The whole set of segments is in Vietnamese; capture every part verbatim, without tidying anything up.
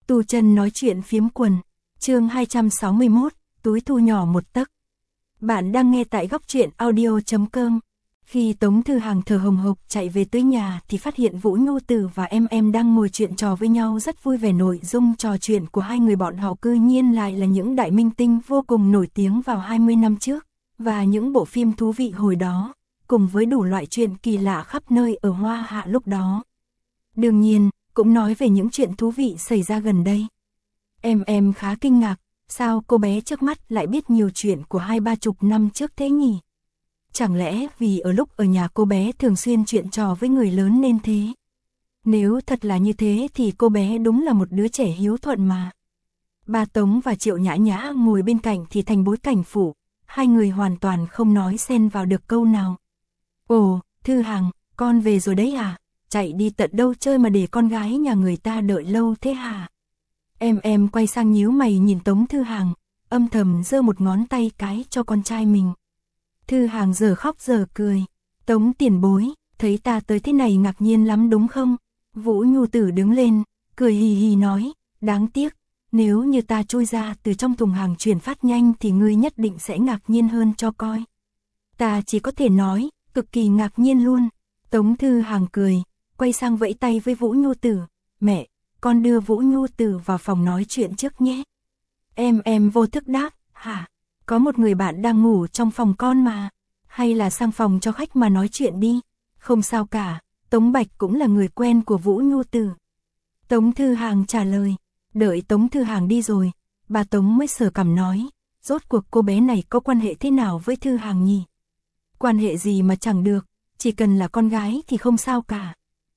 Tu chân nói chuyện phiếm quần, chương hai trăm sáu mươi mốt, túi thu nhỏ một tấc. Bạn đang nghe tại góc truyện audio chấm com. Khi Tống Thư Hàng thở hồng hộc chạy về tới nhà thì phát hiện Vũ Nhu Tử và em em đang ngồi chuyện trò với nhau rất vui vẻ. Nội dung trò chuyện của hai người bọn họ cư nhiên lại là những đại minh tinh vô cùng nổi tiếng vào hai mươi năm trước, và những bộ phim thú vị hồi đó, cùng với đủ loại chuyện kỳ lạ khắp nơi ở Hoa Hạ lúc đó. Đương nhiên, cũng nói về những chuyện thú vị xảy ra gần đây. Em em khá kinh ngạc, sao cô bé trước mắt lại biết nhiều chuyện của hai ba chục năm trước thế nhỉ? Chẳng lẽ vì ở lúc ở nhà cô bé thường xuyên chuyện trò với người lớn nên thế? Nếu thật là như thế thì cô bé đúng là một đứa trẻ hiếu thuận mà. Ba Tống và Triệu Nhã Nhã ngồi bên cạnh thì thành bối cảnh phụ, hai người hoàn toàn không nói xen vào được câu nào. Ồ, Thư Hàng, con về rồi đấy à? Chạy đi tận đâu chơi mà để con gái nhà người ta đợi lâu thế hả? Em em quay sang nhíu mày nhìn Tống Thư Hàng, âm thầm giơ một ngón tay cái cho con trai mình. Thư Hàng giờ khóc giờ cười. Tống tiền bối, thấy ta tới thế này ngạc nhiên lắm đúng không? Vũ Nhu Tử đứng lên, cười hì hì nói, đáng tiếc, nếu như ta chui ra từ trong thùng hàng chuyển phát nhanh thì ngươi nhất định sẽ ngạc nhiên hơn cho coi. Ta chỉ có thể nói, cực kỳ ngạc nhiên luôn. Tống Thư Hàng cười, quay sang vẫy tay với Vũ Nhu Tử, mẹ, con đưa Vũ Nhu Tử vào phòng nói chuyện trước nhé. Em em vô thức đáp, hả? Có một người bạn đang ngủ trong phòng con mà, hay là sang phòng cho khách mà nói chuyện đi. Không sao cả, Tống Bạch cũng là người quen của Vũ Nhu Tử. Tống Thư Hàng trả lời, đợi Tống Thư Hàng đi rồi, bà Tống mới sờ cằm nói, rốt cuộc cô bé này có quan hệ thế nào với Thư Hàng nhỉ? Quan hệ gì mà chẳng được, chỉ cần là con gái thì không sao cả.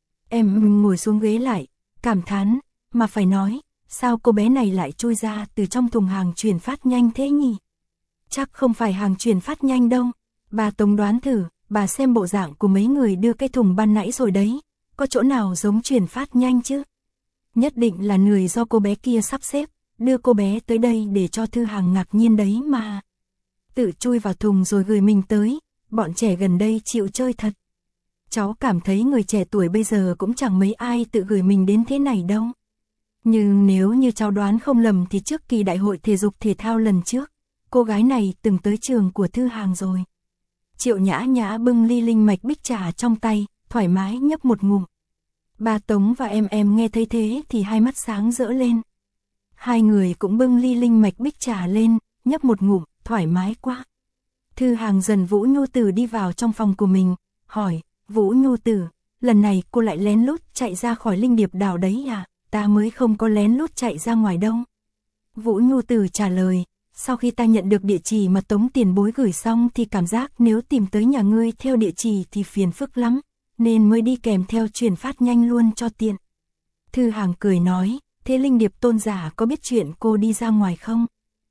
Em ngồi xuống ghế lại, cảm thán, mà phải nói, sao cô bé này lại chui ra từ trong thùng hàng chuyển phát nhanh thế nhỉ? Chắc không phải hàng chuyển phát nhanh đâu. Bà Tống đoán thử, bà xem bộ dạng của mấy người đưa cái thùng ban nãy rồi đấy, có chỗ nào giống chuyển phát nhanh chứ? Nhất định là người do cô bé kia sắp xếp, đưa cô bé tới đây để cho Thư Hàng ngạc nhiên đấy mà. Tự chui vào thùng rồi gửi mình tới, bọn trẻ gần đây chịu chơi thật. Cháu cảm thấy người trẻ tuổi bây giờ cũng chẳng mấy ai tự gửi mình đến thế này đâu. Nhưng nếu như cháu đoán không lầm thì trước kỳ đại hội thể dục thể thao lần trước, cô gái này từng tới trường của Thư Hàng rồi. Triệu Nhã Nhã bưng ly linh mạch bích trà trong tay, thoải mái nhấp một ngụm. Bà Tống và em em nghe thấy thế thì hai mắt sáng rỡ lên. Hai người cũng bưng ly linh mạch bích trà lên, nhấp một ngụm, thoải mái quá. Thư Hàng dần Vũ Nhu Tử đi vào trong phòng của mình, hỏi, Vũ Nhu Tử, lần này cô lại lén lút chạy ra khỏi linh điệp đảo đấy à? Ta mới không có lén lút chạy ra ngoài đâu. Vũ Nhu Tử trả lời, sau khi ta nhận được địa chỉ mà Tống tiền bối gửi xong thì cảm giác nếu tìm tới nhà ngươi theo địa chỉ thì phiền phức lắm, nên mới đi kèm theo chuyển phát nhanh luôn cho tiện. Thư Hàng cười nói, thế linh điệp tôn giả có biết chuyện cô đi ra ngoài không?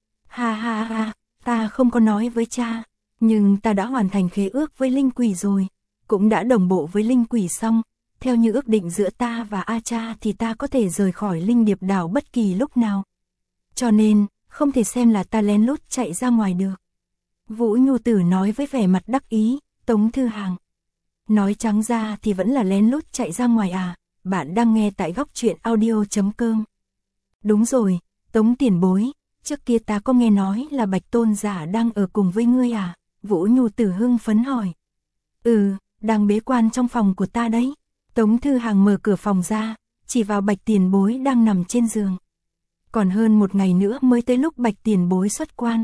Ha ha ha, ta không có nói với cha, nhưng ta đã hoàn thành khế ước với linh quỷ rồi, cũng đã đồng bộ với linh quỷ xong, theo như ước định giữa ta và A Cha thì ta có thể rời khỏi linh điệp đảo bất kỳ lúc nào. Cho nên, không thể xem là ta lén lút chạy ra ngoài được. Vũ Nhu Tử nói với vẻ mặt đắc ý, Tống Thư Hàng. Nói trắng ra thì vẫn là lén lút chạy ra ngoài à, bạn đang nghe tại góc truyện audio chấm com. Đúng rồi, Tống tiền bối, trước kia ta có nghe nói là Bạch Tôn giả đang ở cùng với ngươi à? Vũ Nhu Tử hưng phấn hỏi. Ừ, đang bế quan trong phòng của ta đấy. Tống Thư Hàng mở cửa phòng ra, chỉ vào Bạch tiền bối đang nằm trên giường. Còn hơn một ngày nữa mới tới lúc Bạch tiền bối xuất quan.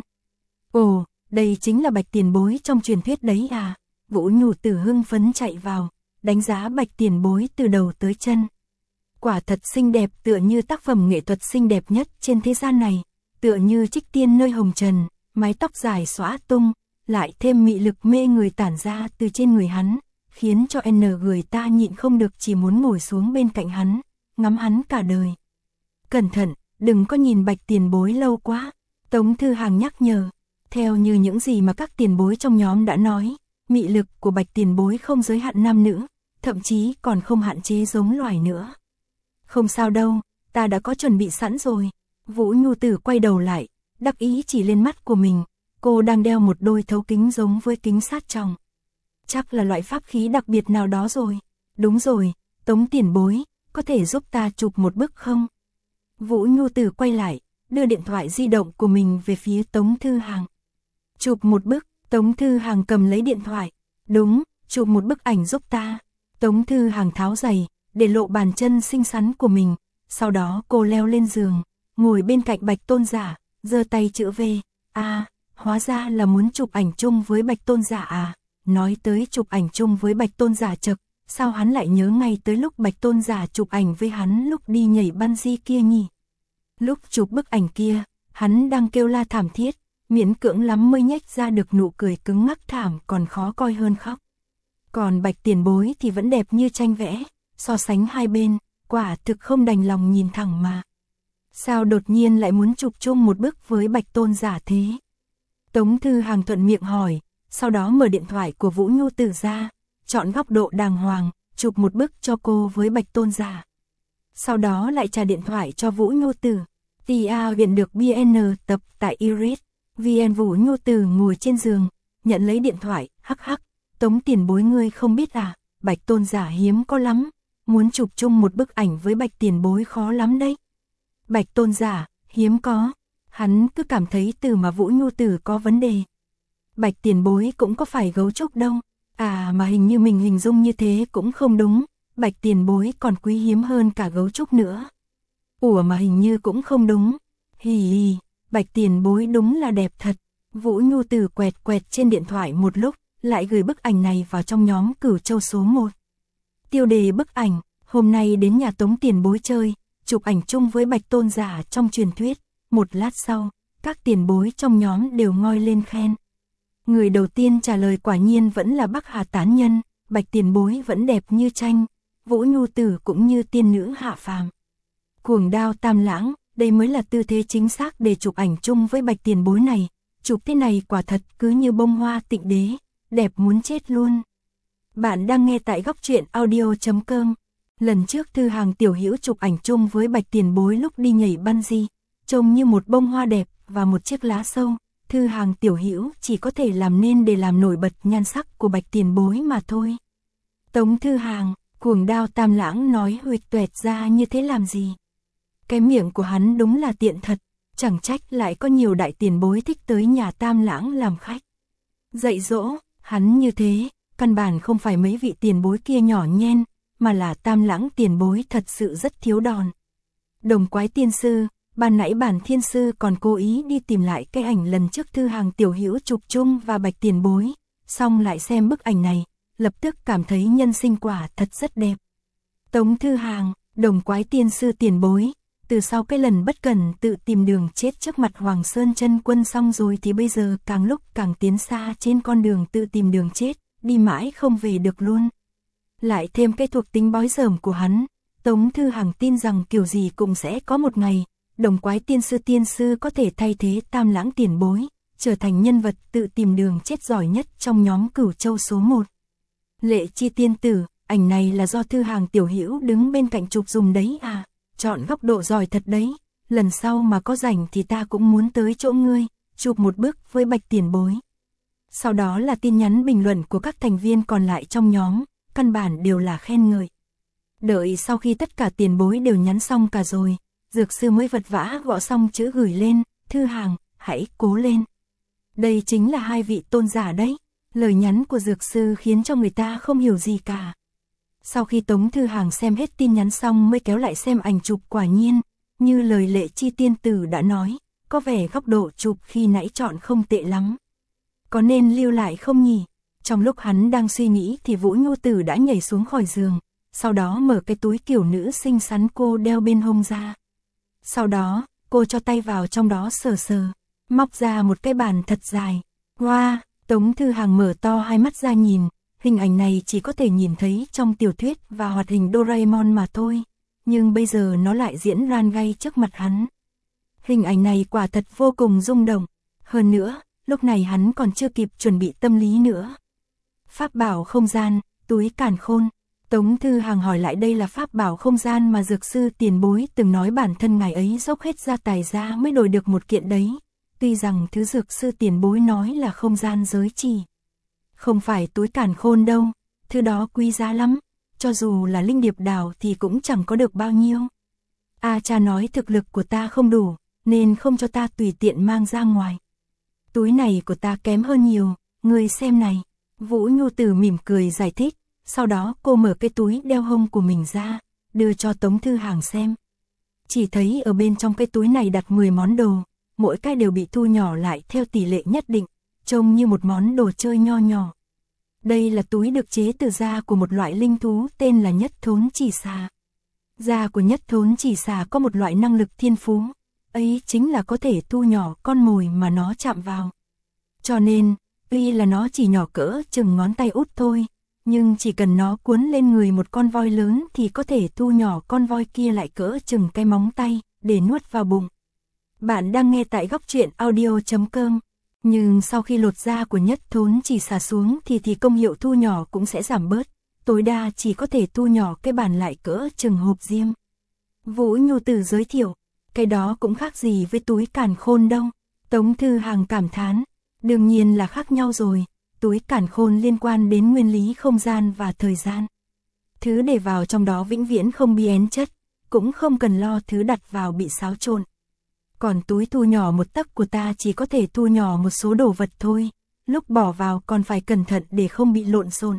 Ồ, đây chính là Bạch tiền bối trong truyền thuyết đấy à? Vũ Nhu Tử hưng phấn chạy vào, đánh giá Bạch tiền bối từ đầu tới chân. Quả thật xinh đẹp, tựa như tác phẩm nghệ thuật xinh đẹp nhất trên thế gian này, tựa như trích tiên nơi hồng trần, mái tóc dài xõa tung, lại thêm mị lực mê người tản ra từ trên người hắn, khiến cho N người ta nhịn không được chỉ muốn ngồi xuống bên cạnh hắn, ngắm hắn cả đời. Cẩn thận, đừng có nhìn Bạch tiền bối lâu quá, Tống Thư Hàng nhắc nhở. Theo như những gì mà các tiền bối trong nhóm đã nói, mị lực của Bạch tiền bối không giới hạn nam nữ, thậm chí còn không hạn chế giống loài nữa. Không sao đâu, ta đã có chuẩn bị sẵn rồi. Vũ Nhu Tử quay đầu lại, đắc ý chỉ lên mắt của mình, cô đang đeo một đôi thấu kính giống với kính sát tròng. Chắc là loại pháp khí đặc biệt nào đó rồi. Đúng rồi, Tống tiền bối, có thể giúp ta chụp một bức không? Vũ Nhu Tử quay lại, đưa điện thoại di động của mình về phía Tống Thư Hàng. Chụp một bức, Tống Thư Hàng cầm lấy điện thoại. Đúng, chụp một bức ảnh giúp ta. Tống Thư Hàng tháo giày, để lộ bàn chân xinh xắn của mình. Sau đó cô leo lên giường, ngồi bên cạnh Bạch Tôn Giả, giơ tay chữ V. À, hóa ra là muốn chụp ảnh chung với Bạch Tôn Giả à. Nói tới chụp ảnh chung với Bạch Tôn Giả chật, sao hắn lại nhớ ngay tới lúc Bạch Tôn Giả chụp ảnh với hắn lúc đi nhảy bungee kia nhỉ? Lúc chụp bức ảnh kia, hắn đang kêu la thảm thiết, miễn cưỡng lắm mới nhếch ra được nụ cười cứng ngắc thảm còn khó coi hơn khóc. Còn Bạch Tiền Bối thì vẫn đẹp như tranh vẽ, so sánh hai bên, quả thực không đành lòng nhìn thẳng mà. Sao đột nhiên lại muốn chụp chung một bức với Bạch Tôn Giả thế? Tống Thư Hàng thuận miệng hỏi, sau đó mở điện thoại của Vũ Nhu Tử ra, chọn góc độ đàng hoàng, chụp một bức cho cô với Bạch Tôn Giả. Sau đó lại trả điện thoại cho Vũ Nhu Tử. tê a viện được bê en tập tại Iris. vê en Vũ Nhu Tử ngồi trên giường, nhận lấy điện thoại, hắc hắc, Tống Tiền Bối ngươi không biết à, Bạch Tôn Giả hiếm có lắm, muốn chụp chung một bức ảnh với Bạch Tiền Bối khó lắm đấy. Bạch Tôn Giả, hiếm có, hắn cứ cảm thấy từ mà Vũ Nhu Tử có vấn đề. Bạch Tiền Bối cũng có phải gấu trúc đâu, à mà hình như mình hình dung như thế cũng không đúng, Bạch Tiền Bối còn quý hiếm hơn cả gấu trúc nữa. Ủa mà hình như cũng không đúng, hì hì, Bạch Tiền Bối đúng là đẹp thật. Vũ Nhu Tử quẹt quẹt trên điện thoại một lúc, lại gửi bức ảnh này vào trong nhóm Cửu Châu số một. Tiêu đề bức ảnh, hôm nay đến nhà Tống Tiền Bối chơi, chụp ảnh chung với Bạch Tôn Giả trong truyền thuyết. Một lát sau, các tiền bối trong nhóm đều ngoi lên khen. Người đầu tiên trả lời quả nhiên vẫn là Bắc Hà Tán Nhân, Bạch Tiền Bối vẫn đẹp như tranh, Vũ Nhu Tử cũng như tiên nữ hạ phàm. Cuồng Đao Tam Lãng, đây mới là tư thế chính xác để chụp ảnh chung với Bạch Tiền Bối này, chụp thế này quả thật cứ như bông hoa tịnh đế, đẹp muốn chết luôn. Bạn đang nghe tại góc truyện audio chấm com. Lần trước Thư Hàng Tiểu Hữu chụp ảnh chung với Bạch Tiền Bối lúc đi nhảy bungee, trông như một bông hoa đẹp và một chiếc lá sâu. Thư Hàng Tiểu Hữu chỉ có thể làm nên để làm nổi bật nhan sắc của Bạch Tiền Bối mà thôi. Tống Thư Hàng, Cuồng Đao Tam Lãng nói huỵch toẹt ra như thế làm gì? Cái miệng của hắn đúng là tiện thật, chẳng trách lại có nhiều đại tiền bối thích tới nhà Tam Lãng làm khách. Dạy dỗ, hắn như thế, căn bản không phải mấy vị tiền bối kia nhỏ nhen, mà là Tam Lãng tiền bối thật sự rất thiếu đòn. Đồng Quái Tiên Sư, ban nãy bản thiên sư còn cố ý đi tìm lại cái ảnh lần trước Thư Hàng Tiểu Hữu chụp chung và Bạch Tiền Bối, xong lại xem bức ảnh này, lập tức cảm thấy nhân sinh quả thật rất đẹp. Tống Thư Hàng, Đồng Quái Tiên Sư tiền bối, từ sau cái lần bất cẩn tự tìm đường chết trước mặt Hoàng Sơn Chân Quân xong rồi thì bây giờ càng lúc càng tiến xa trên con đường tự tìm đường chết, đi mãi không về được luôn. Lại thêm cái thuộc tính bói dởm của hắn, Tống Thư Hàng tin rằng kiểu gì cũng sẽ có một ngày, Đồng Quái Tiên Sư tiên sư có thể thay thế Tam Lãng tiền bối, trở thành nhân vật tự tìm đường chết giỏi nhất trong nhóm Cửu Châu số một. Lệ Chi tiên tử, ảnh này là do Thư Hàng Tiểu Hữu đứng bên cạnh chụp dùng đấy à, chọn góc độ giỏi thật đấy, lần sau mà có rảnh thì ta cũng muốn tới chỗ ngươi, chụp một bức với Bạch Tiền Bối. Sau đó là tin nhắn bình luận của các thành viên còn lại trong nhóm, căn bản đều là khen ngợi. Đợi sau khi tất cả tiền bối đều nhắn xong cả rồi, Dược Sư mới vật vã gõ xong chữ gửi lên, Thư Hàng, hãy cố lên. Đây chính là hai vị tôn giả đấy. Lời nhắn của Dược Sư khiến cho người ta không hiểu gì cả. Sau khi Tống Thư Hàng xem hết tin nhắn xong mới kéo lại xem ảnh chụp, quả nhiên, như lời Lệ Chi tiên tử đã nói, có vẻ góc độ chụp khi nãy chọn không tệ lắm. Có nên lưu lại không nhỉ? Trong lúc hắn đang suy nghĩ thì Vũ Nhu Tử đã nhảy xuống khỏi giường, sau đó mở cái túi kiểu nữ xinh xắn cô đeo bên hông ra. Sau đó, cô cho tay vào trong đó sờ sờ, móc ra một cái bàn thật dài. Wow, Tống Thư Hàng mở to hai mắt ra nhìn, hình ảnh này chỉ có thể nhìn thấy trong tiểu thuyết và hoạt hình Doraemon mà thôi, nhưng bây giờ nó lại diễn ra ngay trước mặt hắn. Hình ảnh này quả thật vô cùng rung động, hơn nữa, lúc này hắn còn chưa kịp chuẩn bị tâm lý nữa. Pháp bảo không gian, túi càn khôn. Tống Thư Hàng hỏi lại đây là pháp bảo không gian mà Dược Sư tiền bối từng nói bản thân ngài ấy dốc hết gia tài ra mới đổi được một kiện đấy. Tuy rằng thứ Dược Sư tiền bối nói là không gian giới chỉ, không phải túi càn khôn đâu, thứ đó quý giá lắm, cho dù là linh điệp đảo thì cũng chẳng có được bao nhiêu. A cha nói thực lực của ta không đủ, nên không cho ta tùy tiện mang ra ngoài. Túi này của ta kém hơn nhiều, ngươi xem này. Vũ Nhu Tử mỉm cười giải thích, sau đó cô mở cái túi đeo hông của mình ra, đưa cho Tống Thư Hàng xem. Chỉ thấy ở bên trong cái túi này đặt mười món đồ, mỗi cái đều bị thu nhỏ lại theo tỷ lệ nhất định, trông như một món đồ chơi nho nhỏ. Đây là túi được chế từ da của một loại linh thú tên là Nhất Thốn Chỉ Xà. Da của Nhất Thốn Chỉ Xà có một loại năng lực thiên phú, ấy chính là có thể thu nhỏ con mồi mà nó chạm vào. Cho nên, tuy là nó chỉ nhỏ cỡ chừng ngón tay út thôi, nhưng chỉ cần nó cuốn lên người một con voi lớn thì có thể thu nhỏ con voi kia lại cỡ chừng cái móng tay, để nuốt vào bụng. Bạn đang nghe tại góc truyện audio chấm com. Nhưng sau khi lột da của Nhất Thốn Chỉ Xà xuống thì thì công hiệu thu nhỏ cũng sẽ giảm bớt, tối đa chỉ có thể thu nhỏ cái bản lại cỡ chừng hộp diêm. Vũ Nhu Tử giới thiệu, cái đó cũng khác gì với túi càn khôn đâu. Tống Thư Hàng cảm thán, đương nhiên là khác nhau rồi, túi càn khôn liên quan đến nguyên lý không gian và thời gian. Thứ để vào trong đó vĩnh viễn không bị én chất, cũng không cần lo thứ đặt vào bị xáo trộn. Còn túi thu nhỏ một tấc của ta chỉ có thể thu nhỏ một số đồ vật thôi, lúc bỏ vào còn phải cẩn thận để không bị lộn xộn.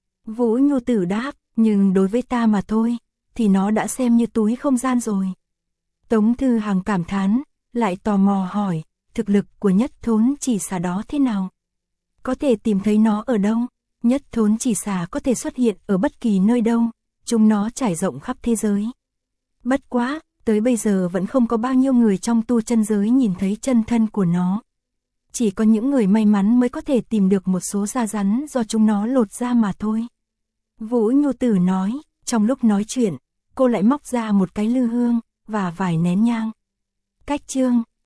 Vũ Nhu Tử đáp, nhưng đối với ta mà thôi, thì nó đã xem như túi không gian rồi. Tống Thư Hàng cảm thán, lại tò mò hỏi, thực lực của Nhất Thốn Chỉ Xà đó thế nào? Có thể tìm thấy nó ở đâu? Nhất Thốn Chỉ Xà có thể xuất hiện ở bất kỳ nơi đâu, chúng nó trải rộng khắp thế giới. Bất quá, tới bây giờ vẫn không có bao nhiêu người trong tu chân giới nhìn thấy chân thân của nó. Chỉ có những người may mắn mới có thể tìm được một số da rắn do chúng nó lột ra mà thôi. Vũ Nhu Tử nói, trong lúc nói chuyện, cô lại móc ra một cái lư hương và vài nén nhang. Cách chương